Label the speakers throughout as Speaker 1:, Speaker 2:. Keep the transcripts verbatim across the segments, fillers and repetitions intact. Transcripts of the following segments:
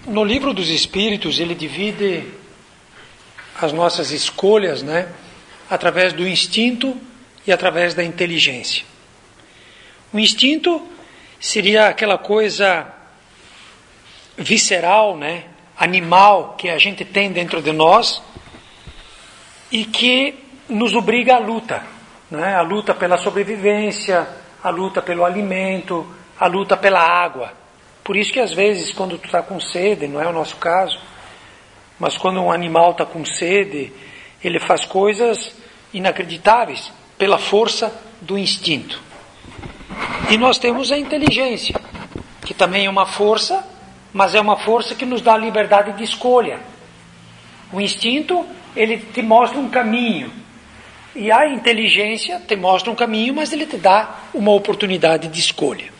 Speaker 1: No livro dos Espíritos, ele divide as nossas escolhas, né, através do instinto e através da inteligência. O instinto seria aquela coisa visceral, né, animal que a gente tem dentro de nós e que nos obriga à luta, né, a luta pela sobrevivência, a luta pelo alimento, a luta pela água. Por isso que às vezes quando tu está com sede, não é o nosso caso, mas quando um animal está com sede, ele faz coisas inacreditáveis pela força do instinto. E nós temos a inteligência, que também é uma força, mas é uma força que nos dá a liberdade de escolha. O instinto, ele te mostra um caminho, e a inteligência te mostra um caminho, mas ele te dá uma oportunidade de escolha.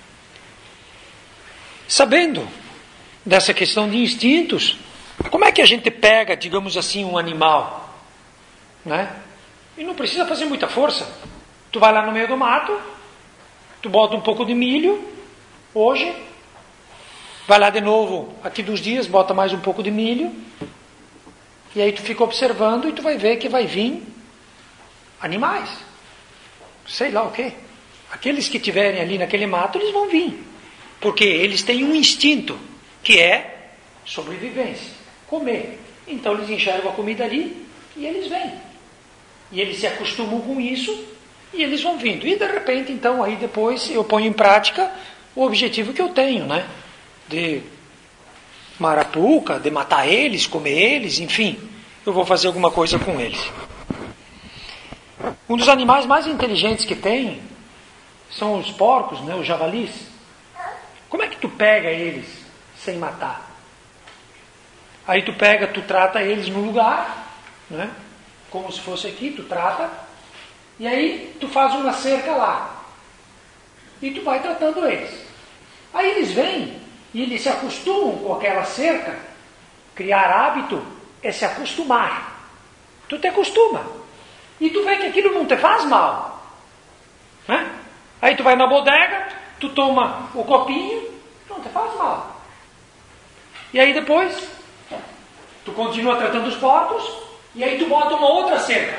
Speaker 1: Sabendo dessa questão de instintos, como é que a gente pega, digamos assim, um animal, né? E não precisa fazer muita força. Tu vai lá no meio do mato, tu bota um pouco de milho, hoje, vai lá de novo, aqui dos dias, bota mais um pouco de milho, e aí tu fica observando e tu vai ver que vai vir animais, sei lá o quê. Aqueles que estiverem ali naquele mato, eles vão vir. Porque eles têm um instinto, que é sobrevivência, comer. Então eles enxergam a comida ali e eles vêm. E eles se acostumam com isso e eles vão vindo. E de repente, então, aí depois eu ponho em prática o objetivo que eu tenho, né? De marapuca, de matar eles, comer eles, enfim. Eu vou fazer alguma coisa com eles. Um dos animais mais inteligentes que tem são os porcos, né? Os javalis. Como é que tu pega eles sem matar? Aí tu pega, tu trata eles no lugar, né? Como se fosse aqui, tu trata, e aí tu faz uma cerca lá. E tu vai tratando eles. Aí eles vêm e eles se acostumam com aquela cerca. Criar hábito é se acostumar. Tu te acostuma. E tu vê que aquilo não te faz mal. Né? Aí tu vai na bodega, tu toma o copinho, não te faz mal. E aí depois, tu continua tratando os porcos, e aí tu bota uma outra cerca.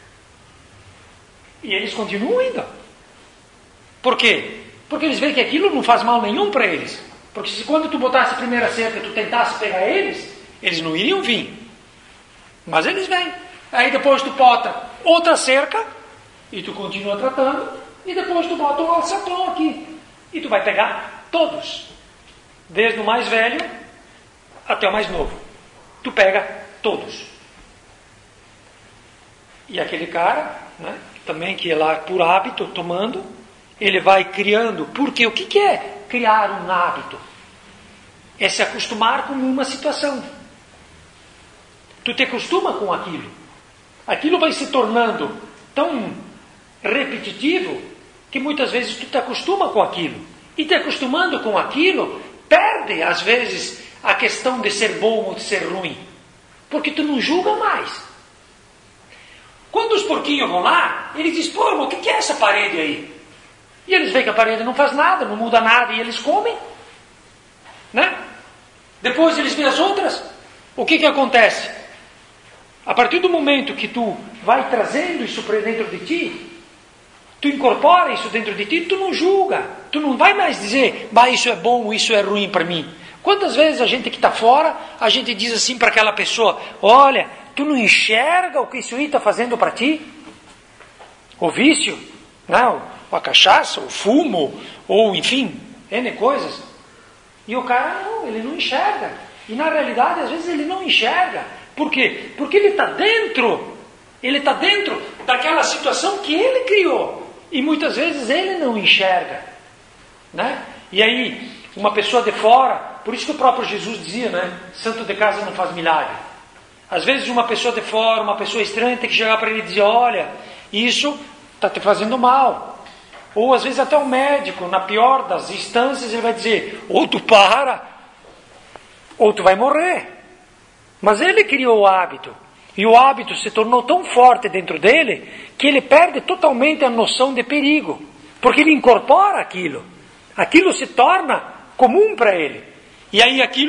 Speaker 1: E eles continuam indo. Por quê? Porque eles veem que aquilo não faz mal nenhum para eles. Porque se quando tu botasse a primeira cerca, tu tentasse pegar eles, eles não iriam vir. Mas eles vêm. Aí depois tu bota outra cerca, e tu continua tratando, e depois tu bota um alçapão aqui. E tu vai pegar todos. Desde o mais velho até o mais novo. Tu pega todos. E aquele cara, né, também que é lá por hábito, tomando, ele vai criando. Porque o que, que é criar um hábito? É se acostumar com uma situação. Tu te acostuma com aquilo. Aquilo vai se tornando tão repetitivo que muitas vezes tu te acostuma com aquilo. E te acostumando com aquilo, perde às vezes a questão de ser bom ou de ser ruim. Porque tu não julga mais. Quando os porquinhos vão lá, eles dizem, pô, o que é essa parede aí? E eles veem que a parede não faz nada, não muda nada, e eles comem. Né? Depois eles veem as outras. O que que acontece? A partir do momento que tu vai trazendo isso para dentro de ti, tu incorpora isso dentro de ti, tu não julga. Tu não vai mais dizer, mas isso é bom, isso é ruim para mim. Quantas vezes a gente que está fora, a gente diz assim para aquela pessoa, olha, tu não enxerga o que isso aí está fazendo para ti? O vício, não, a cachaça, o fumo, ou enfim, N coisas. E o cara não, ele não enxerga. E na realidade, às vezes ele não enxerga. Por quê? Porque ele está dentro, ele está dentro daquela situação que ele criou. E muitas vezes ele não enxerga. Né? E aí, uma pessoa de fora, por isso que o próprio Jesus dizia, né? Santo de casa não faz milagre. Às vezes uma pessoa de fora, uma pessoa estranha tem que chegar para ele e dizer, olha, isso está te fazendo mal. Ou às vezes até o médico, na pior das instâncias, ele vai dizer, ou tu para, ou tu vai morrer. Mas ele criou o hábito. E o hábito se tornou tão forte dentro dele, que ele perde totalmente a noção de perigo. Porque ele incorpora aquilo. Aquilo se torna comum para ele. E aí aquilo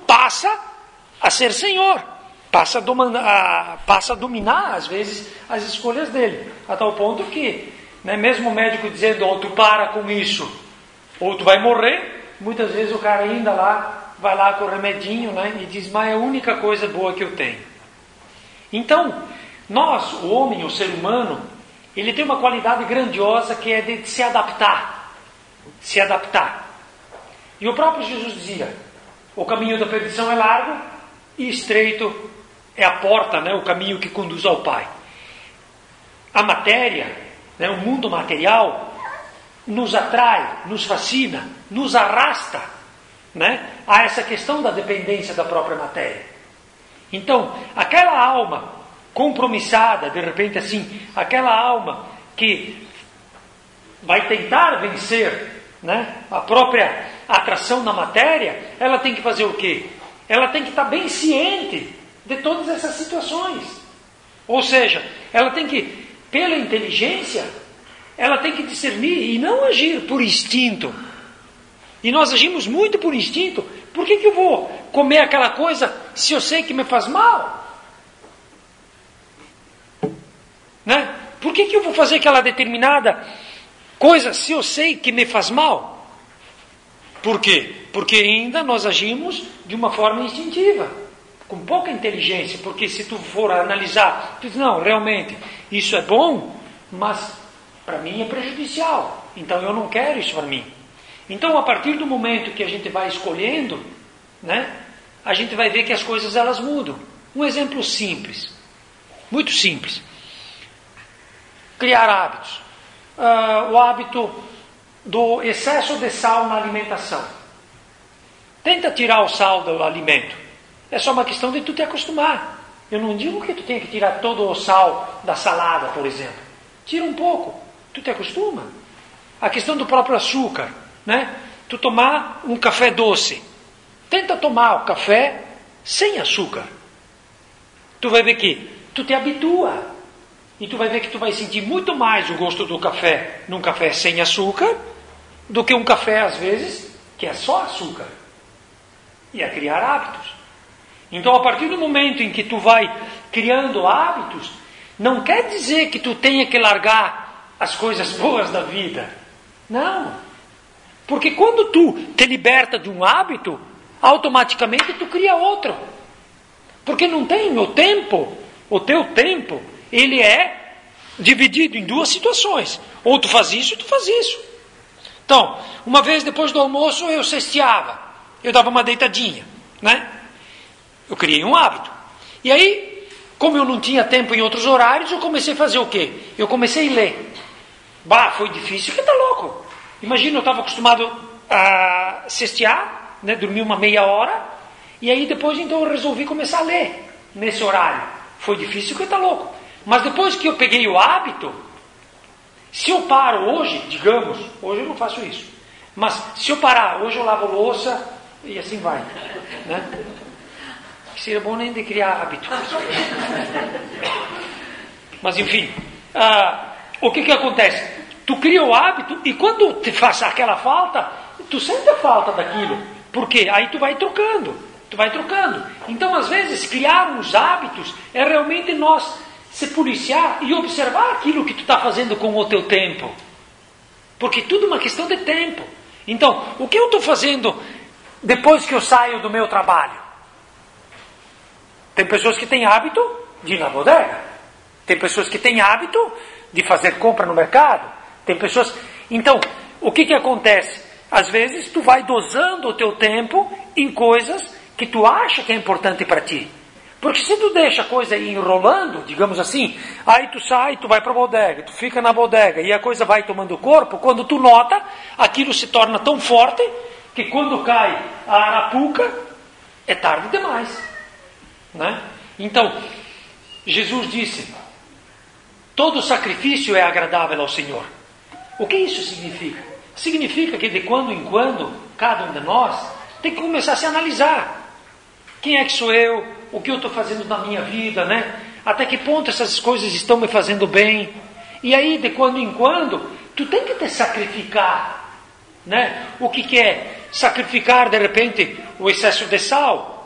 Speaker 1: passa a ser senhor, passa a, dominar, a, passa a dominar, às vezes, as escolhas dele, a tal ponto que, né, mesmo o médico dizendo, ou tu para com isso, ou tu vai morrer, muitas vezes o cara ainda lá, vai lá com o remedinho, né, e diz, mas é a única coisa boa que eu tenho. Então, nós, o homem, o ser humano, ele tem uma qualidade grandiosa que é de se adaptar, se adaptar. E o próprio Jesus dizia, o caminho da perdição é largo e estreito é a porta, né, o caminho que conduz ao Pai. A matéria, né, o mundo material, nos atrai, nos fascina, nos arrasta, né, a essa questão da dependência da própria matéria. Então, aquela alma compromissada, de repente assim, aquela alma que vai tentar vencer, né, a própria atração na matéria, ela tem que fazer o quê? Ela tem que estar bem ciente de todas essas situações. Ou seja, ela tem que, pela inteligência, ela tem que discernir e não agir por instinto. E nós agimos muito por instinto. Por que que eu vou comer aquela coisa se eu sei que me faz mal? Né? Por que que eu vou fazer aquela determinada coisa se eu sei que me faz mal? Por quê? Porque ainda nós agimos de uma forma instintiva, com pouca inteligência. Porque se tu for analisar, tu diz, não, realmente, isso é bom, mas para mim é prejudicial. Então eu não quero isso para mim. Então, a partir do momento que a gente vai escolhendo, né, a gente vai ver que as coisas elas mudam. Um exemplo simples, muito simples. Criar hábitos. Uh, o hábito do excesso de sal na alimentação. Tenta tirar o sal do alimento. É só uma questão de tu te acostumar. Eu não digo que tu tenha que tirar todo o sal da salada, por exemplo. Tira um pouco. Tu te acostuma. A questão do próprio açúcar, né? Tu tomar um café doce. Tenta tomar o café sem açúcar. Tu vai ver que tu te habitua. E tu vai ver que tu vai sentir muito mais o gosto do café num café sem açúcar do que um café, às vezes, que é só açúcar. E é criar hábitos. Então, a partir do momento em que tu vai criando hábitos, não quer dizer que tu tenha que largar as coisas boas da vida. Não. Porque quando tu te liberta de um hábito, automaticamente tu cria outro. Porque não tem o tempo, o teu tempo, ele é dividido em duas situações. Ou tu faz isso, ou tu faz isso. Então, uma vez depois do almoço eu cesteava. Eu dava uma deitadinha, né? Eu criei um hábito. E aí, como eu não tinha tempo em outros horários, eu comecei a fazer o quê? Eu comecei a ler. Bah, foi difícil, que tá louco. Imagina, eu estava acostumado a cestear, né? Dormir uma meia hora. E aí depois, então, eu resolvi começar a ler nesse horário. Foi difícil, que tá louco. Mas depois que eu peguei o hábito, se eu paro hoje, digamos, hoje eu não faço isso, mas se eu parar, hoje eu lavo louça e assim vai, né? Seria bom nem de criar hábito. Mas enfim, ah, o que que acontece? Tu cria o hábito e quando te faz aquela falta, tu sente a falta daquilo. Por quê? Aí tu vai trocando, tu vai trocando. Então às vezes criar uns hábitos é realmente nós se policiar e observar aquilo que tu está fazendo com o teu tempo. Porque tudo é uma questão de tempo. Então, o que eu estou fazendo depois que eu saio do meu trabalho? Tem pessoas que têm hábito de ir na bodega. Tem pessoas que têm hábito de fazer compra no mercado. Tem pessoas... Então, o que que acontece? Às vezes, tu vai dosando o teu tempo em coisas que tu acha que é importante para ti. Porque se tu deixa a coisa ir enrolando, digamos assim, aí tu sai, tu vai para a bodega, tu fica na bodega e a coisa vai tomando corpo, quando tu nota, aquilo se torna tão forte que quando cai a arapuca, é tarde demais. Né? Então, Jesus disse, todo sacrifício é agradável ao Senhor. O que isso significa? Significa que de quando em quando, cada um de nós tem que começar a se analisar. Quem é que sou eu? O que eu estou fazendo na minha vida, né? Até que ponto essas coisas estão me fazendo bem? E aí, de quando em quando, tu tem que te sacrificar, né? O que que é? Sacrificar, de repente, o excesso de sal.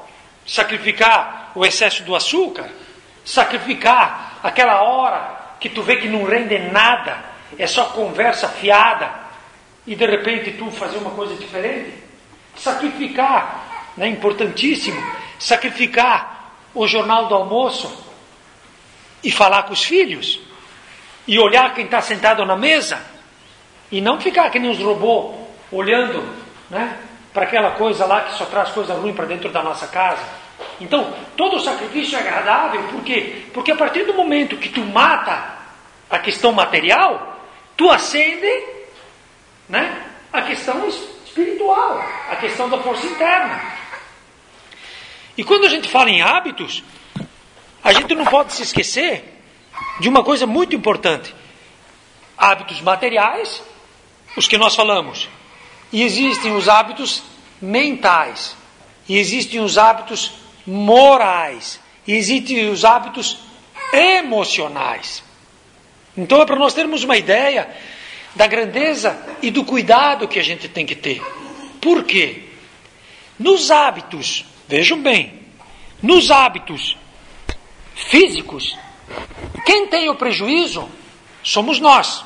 Speaker 1: sacrificar o excesso do açúcar, sacrificar aquela hora que tu vê que não rende nada, é só conversa fiada, e de repente tu fazer uma coisa diferente, sacrificar, né, importantíssimo, sacrificar o jornal do almoço e falar com os filhos, e olhar quem está sentado na mesa, e não ficar que nem os robôs, olhando, né, para aquela coisa lá que só traz coisa ruim para dentro da nossa casa. Então, todo sacrifício é agradável, por quê? Porque a partir do momento que tu mata a questão material, tu acende, né, a questão espiritual, a questão da força interna. E quando a gente fala em hábitos, a gente não pode se esquecer de uma coisa muito importante. Hábitos materiais, os que nós falamos. E existem os hábitos mentais. E existem os hábitos morais. E existem os hábitos emocionais. Então é para nós termos uma ideia da grandeza e do cuidado que a gente tem que ter. Por quê? Nos hábitos, vejam bem, nos hábitos físicos, quem tem o prejuízo somos nós,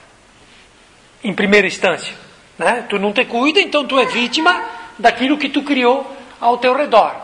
Speaker 1: em primeira instância, né? Tu não te cuida, então tu é vítima daquilo que tu criou ao teu redor.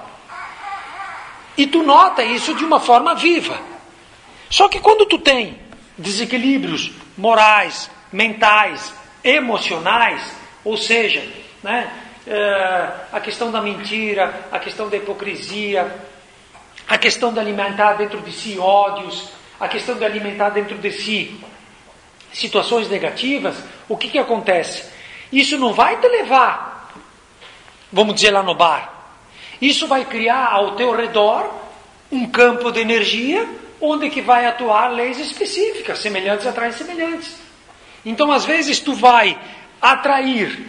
Speaker 1: E tu nota isso de uma forma viva. Só que quando tu tem desequilíbrios morais, mentais, emocionais, ou seja, né, é, a questão da mentira, a questão da hipocrisia, a questão de alimentar dentro de si ódios, a questão de alimentar dentro de si situações negativas, o que que acontece? Isso não vai te levar, vamos dizer lá no bar, isso vai criar ao teu redor um campo de energia onde que vai atuar leis específicas, semelhantes atraem semelhantes. Então, às vezes, tu vai atrair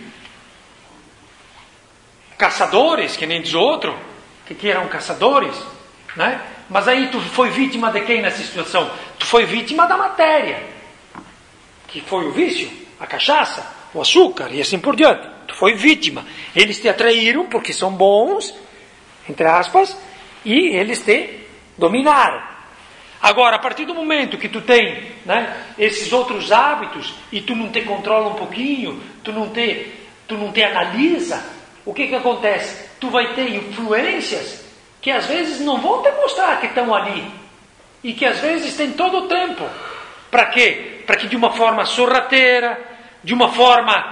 Speaker 1: caçadores, que nem diz outro, que, que eram caçadores, né? Mas aí tu foi vítima de quem nessa situação? Tu foi vítima da matéria, que foi o vício, a cachaça, o açúcar e assim por diante. Tu foi vítima. Eles te atraíram porque são bons, entre aspas, e eles te dominaram. Agora, a partir do momento que tu tem, né, esses outros hábitos e tu não te controla um pouquinho, tu não te, tu não te analisa, o que que acontece? Tu vai ter influências que às vezes não vão te mostrar que estão ali e que às vezes tem todo o tempo. Para quê? Para que de uma forma sorrateira, de uma forma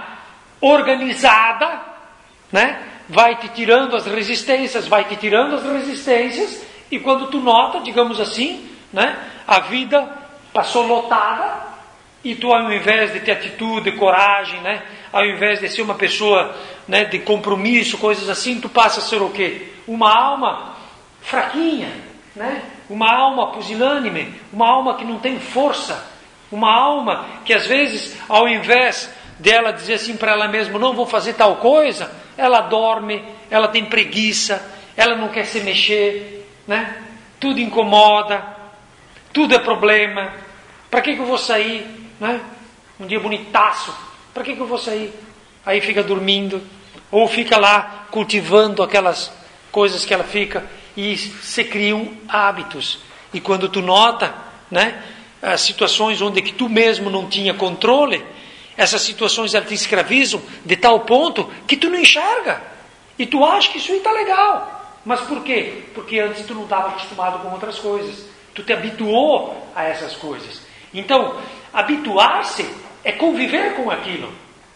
Speaker 1: organizada, né, vai te tirando as resistências, vai te tirando as resistências, e quando tu nota, digamos assim, né, a vida passou lotada, e tu, ao invés de ter atitude, coragem, né, ao invés de ser uma pessoa, né, de compromisso, coisas assim, tu passa a ser o quê? Uma alma fraquinha, né, uma alma pusilânime, uma alma que não tem força, uma alma que às vezes, ao invés dela dizer assim para ela mesma, não vou fazer tal coisa, ela dorme, ela tem preguiça, ela não quer se mexer, né? Tudo incomoda, tudo é problema. Para que que eu vou sair, né? Um dia bonitaço, para que que eu vou sair? Aí fica dormindo, ou fica lá cultivando aquelas coisas que ela fica, e se criam hábitos. E quando tu nota, né, as situações onde que tu mesmo não tinha controle, essas situações elas te escravizam de tal ponto que tu não enxerga. E tu acha que isso aí está legal. Mas por quê? Porque antes tu não estava acostumado com outras coisas. Tu te habituou a essas coisas. Então, habituar-se é conviver com aquilo.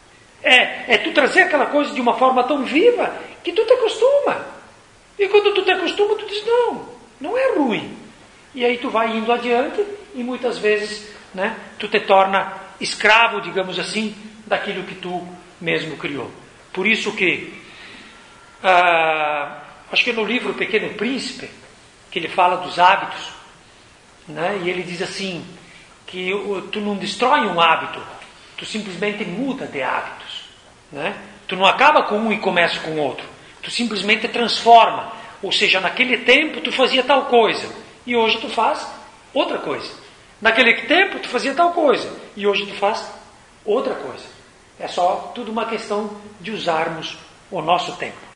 Speaker 1: É, é tu trazer aquela coisa de uma forma tão viva que tu te acostuma. E quando tu te acostuma, tu diz, não, não é ruim. E aí tu vai indo adiante e muitas vezes, né, tu te torna escravo, digamos assim, daquilo que tu mesmo criou. Por isso que, ah, acho que no livro O Pequeno Príncipe, que ele fala dos hábitos, né, e ele diz assim, que tu não destrói um hábito, tu simplesmente muda de hábitos. Né? Tu não acaba com um e começa com outro. Tu simplesmente transforma. Ou seja, naquele tempo tu fazia tal coisa e hoje tu faz outra coisa. Naquele tempo tu fazia tal coisa e hoje tu faz outra coisa. É só tudo uma questão de usarmos o nosso tempo.